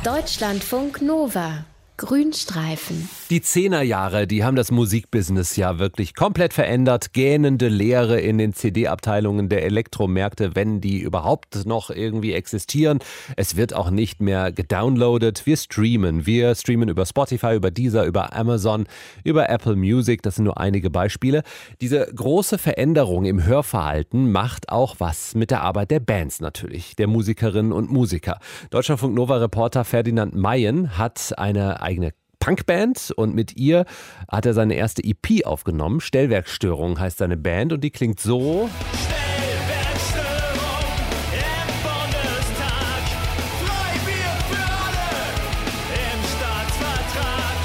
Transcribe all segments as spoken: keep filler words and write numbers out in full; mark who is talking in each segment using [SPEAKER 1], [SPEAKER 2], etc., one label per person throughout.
[SPEAKER 1] Deutschlandfunk Nova. Grünstreifen.
[SPEAKER 2] Die Zehnerjahre, die haben das Musikbusiness ja wirklich komplett verändert. Gähnende Leere in den C D-Abteilungen der Elektromärkte, wenn die überhaupt noch irgendwie existieren. Es wird auch nicht mehr gedownloadet. Wir streamen. Wir streamen über Spotify, über Deezer, über Amazon, über Apple Music. Das sind nur einige Beispiele. Diese große Veränderung im Hörverhalten macht auch was mit der Arbeit der Bands natürlich, der Musikerinnen und Musiker. Deutschlandfunk Nova-Reporter Ferdinand Mayen hat eine eigene Punkband und mit ihr hat er seine erste E P aufgenommen. Stellwerkstörung heißt seine Band und die klingt so.
[SPEAKER 3] Stellwerkstörung im Bundestag. Freibier für alle im Staatsvertrag.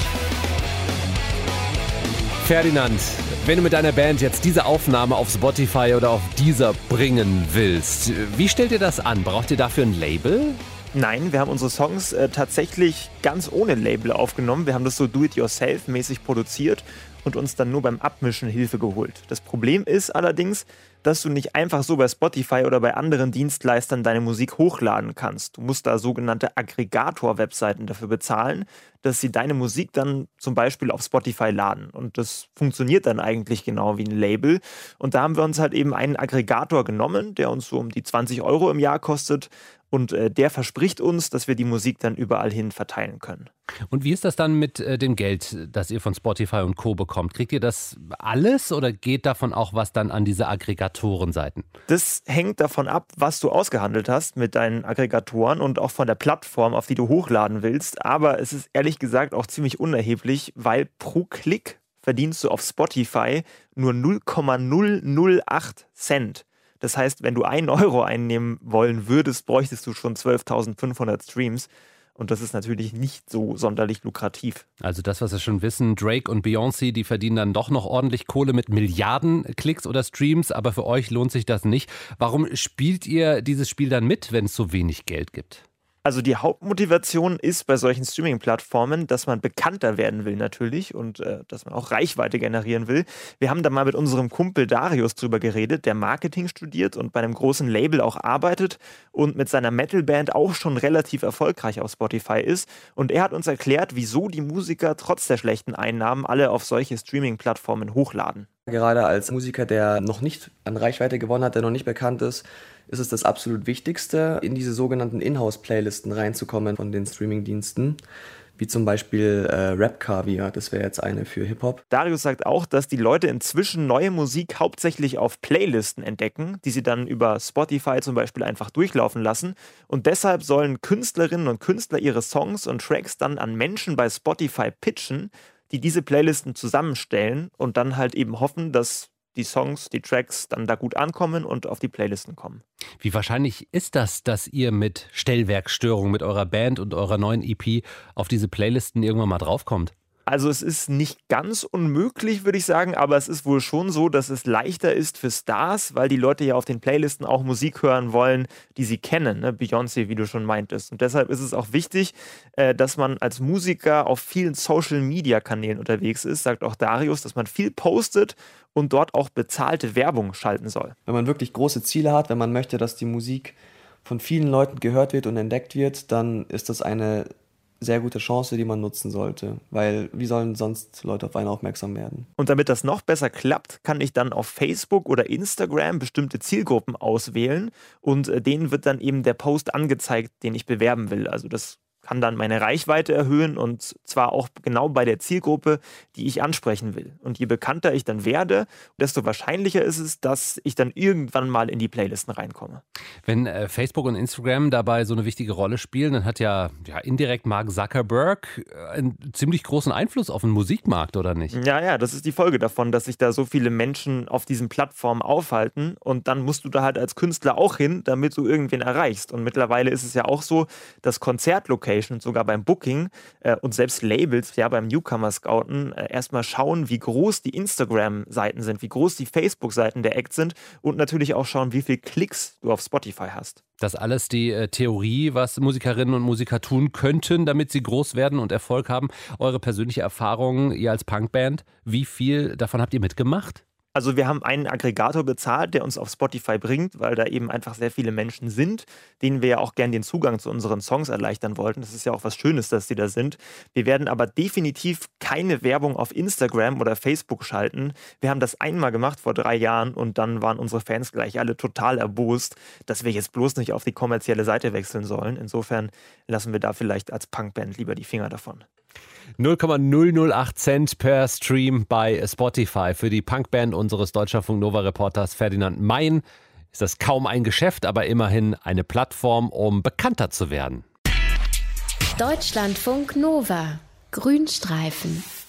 [SPEAKER 2] Ferdinand, wenn du mit deiner Band jetzt diese Aufnahme auf Spotify oder auf Deezer bringen willst, wie stellt ihr das an? Braucht ihr dafür ein Label?
[SPEAKER 4] Nein, wir haben unsere Songs äh, tatsächlich ganz ohne Label aufgenommen. Wir haben das so do-it-yourself-mäßig produziert und uns dann nur beim Abmischen Hilfe geholt. Das Problem ist allerdings, dass du nicht einfach so bei Spotify oder bei anderen Dienstleistern deine Musik hochladen kannst. Du musst da sogenannte Aggregator-Webseiten dafür bezahlen, dass sie deine Musik dann zum Beispiel auf Spotify laden. Und das funktioniert dann eigentlich genau wie ein Label. Und da haben wir uns halt eben einen Aggregator genommen, der uns so um die zwanzig Euro im Jahr kostet. Und äh, der verspricht uns, dass wir die Musik dann überall hin verteilen können.
[SPEAKER 2] Und wie ist das dann mit äh, dem Geld, das ihr von Spotify und Co. bekommt? Kriegt ihr das alles oder geht davon auch was dann an diese Aggregatorenseiten?
[SPEAKER 4] Das hängt davon ab, was du ausgehandelt hast mit deinen Aggregatoren und auch von der Plattform, auf die du hochladen willst. Aber es ist ehrlich gesagt auch ziemlich unerheblich, weil pro Klick verdienst du auf Spotify nur null Komma null null acht Cent. Das heißt, wenn du einen Euro einnehmen wollen würdest, bräuchtest du schon zwölftausendfünfhundert Streams. Und das ist natürlich nicht so sonderlich lukrativ.
[SPEAKER 2] Also das, was wir schon wissen, Drake und Beyoncé, die verdienen dann doch noch ordentlich Kohle mit Milliarden Klicks oder Streams. Aber für euch lohnt sich das nicht. Warum spielt ihr dieses Spiel dann mit, wenn es so wenig Geld gibt?
[SPEAKER 4] Also die Hauptmotivation ist bei solchen Streaming-Plattformen, dass man bekannter werden will natürlich und äh, dass man auch Reichweite generieren will. Wir haben da mal mit unserem Kumpel Darius drüber geredet, der Marketing studiert und bei einem großen Label auch arbeitet und mit seiner Metal-Band auch schon relativ erfolgreich auf Spotify ist. Und er hat uns erklärt, wieso die Musiker trotz der schlechten Einnahmen alle auf solche Streaming-Plattformen hochladen.
[SPEAKER 5] Gerade als Musiker, der noch nicht an Reichweite gewonnen hat, der noch nicht bekannt ist, ist es das absolut Wichtigste, in diese sogenannten Inhouse-Playlisten reinzukommen von den Streaming-Diensten, wie zum Beispiel äh, Rap-Kaviar, das wäre jetzt eine für Hip-Hop.
[SPEAKER 4] Darius sagt auch, dass die Leute inzwischen neue Musik hauptsächlich auf Playlisten entdecken, die sie dann über Spotify zum Beispiel einfach durchlaufen lassen. Und deshalb sollen Künstlerinnen und Künstler ihre Songs und Tracks dann an Menschen bei Spotify pitchen, die diese Playlisten zusammenstellen und dann halt eben hoffen, dass die Songs, die Tracks dann da gut ankommen und auf die Playlisten kommen.
[SPEAKER 2] Wie wahrscheinlich ist das, dass ihr mit Stellwerkstörung, mit eurer Band und eurer neuen E P auf diese Playlisten irgendwann mal draufkommt?
[SPEAKER 4] Also es ist nicht ganz unmöglich, würde ich sagen, aber es ist wohl schon so, dass es leichter ist für Stars, weil die Leute ja auf den Playlisten auch Musik hören wollen, die sie kennen, ne? Beyoncé, wie du schon meintest. Und deshalb ist es auch wichtig, äh, dass man als Musiker auf vielen Social-Media-Kanälen unterwegs ist, sagt auch Darius, dass man viel postet und dort auch bezahlte Werbung schalten soll.
[SPEAKER 5] Wenn man wirklich große Ziele hat, wenn man möchte, dass die Musik von vielen Leuten gehört wird und entdeckt wird, dann ist das eine sehr gute Chance, die man nutzen sollte, weil wie sollen sonst Leute auf einen aufmerksam werden?
[SPEAKER 4] Und damit das noch besser klappt, kann ich dann auf Facebook oder Instagram bestimmte Zielgruppen auswählen und denen wird dann eben der Post angezeigt, den ich bewerben will. Also das kann dann meine Reichweite erhöhen und zwar auch genau bei der Zielgruppe, die ich ansprechen will. Und je bekannter ich dann werde, desto wahrscheinlicher ist es, dass ich dann irgendwann mal in die Playlisten reinkomme.
[SPEAKER 2] Wenn äh, Facebook und Instagram dabei so eine wichtige Rolle spielen, dann hat ja, ja indirekt Mark Zuckerberg einen ziemlich großen Einfluss auf den Musikmarkt, oder nicht?
[SPEAKER 4] Ja, ja, das ist die Folge davon, dass sich da so viele Menschen auf diesen Plattformen aufhalten und dann musst du da halt als Künstler auch hin, damit du irgendwen erreichst. Und mittlerweile ist es ja auch so, dass Konzertlocations und sogar beim Booking äh, und selbst Labels, ja beim Newcomer-Scouten, äh, erstmal schauen, wie groß die Instagram-Seiten sind, wie groß die Facebook-Seiten der Act sind und natürlich auch schauen, wie viele Klicks du auf Spotify hast.
[SPEAKER 2] Das alles die äh, Theorie, was Musikerinnen und Musiker tun könnten, damit sie groß werden und Erfolg haben. Eure persönliche Erfahrung, ihr als Punkband, wie viel davon habt ihr mitgemacht?
[SPEAKER 4] Also wir haben einen Aggregator bezahlt, der uns auf Spotify bringt, weil da eben einfach sehr viele Menschen sind, denen wir ja auch gern den Zugang zu unseren Songs erleichtern wollten. Das ist ja auch was Schönes, dass die da sind. Wir werden aber definitiv keine Werbung auf Instagram oder Facebook schalten. Wir haben das einmal gemacht vor drei Jahren und dann waren unsere Fans gleich alle total erbost, dass wir jetzt bloß nicht auf die kommerzielle Seite wechseln sollen. Insofern lassen wir da vielleicht als Punkband lieber die Finger davon.
[SPEAKER 2] null Komma null null acht Cent per Stream bei Spotify. Für die Punkband unseres Deutschlandfunk Nova-Reporters Ferdinand Mein ist das kaum ein Geschäft, aber immerhin eine Plattform, um bekannter zu werden.
[SPEAKER 1] Deutschlandfunk Nova. Grünstreifen.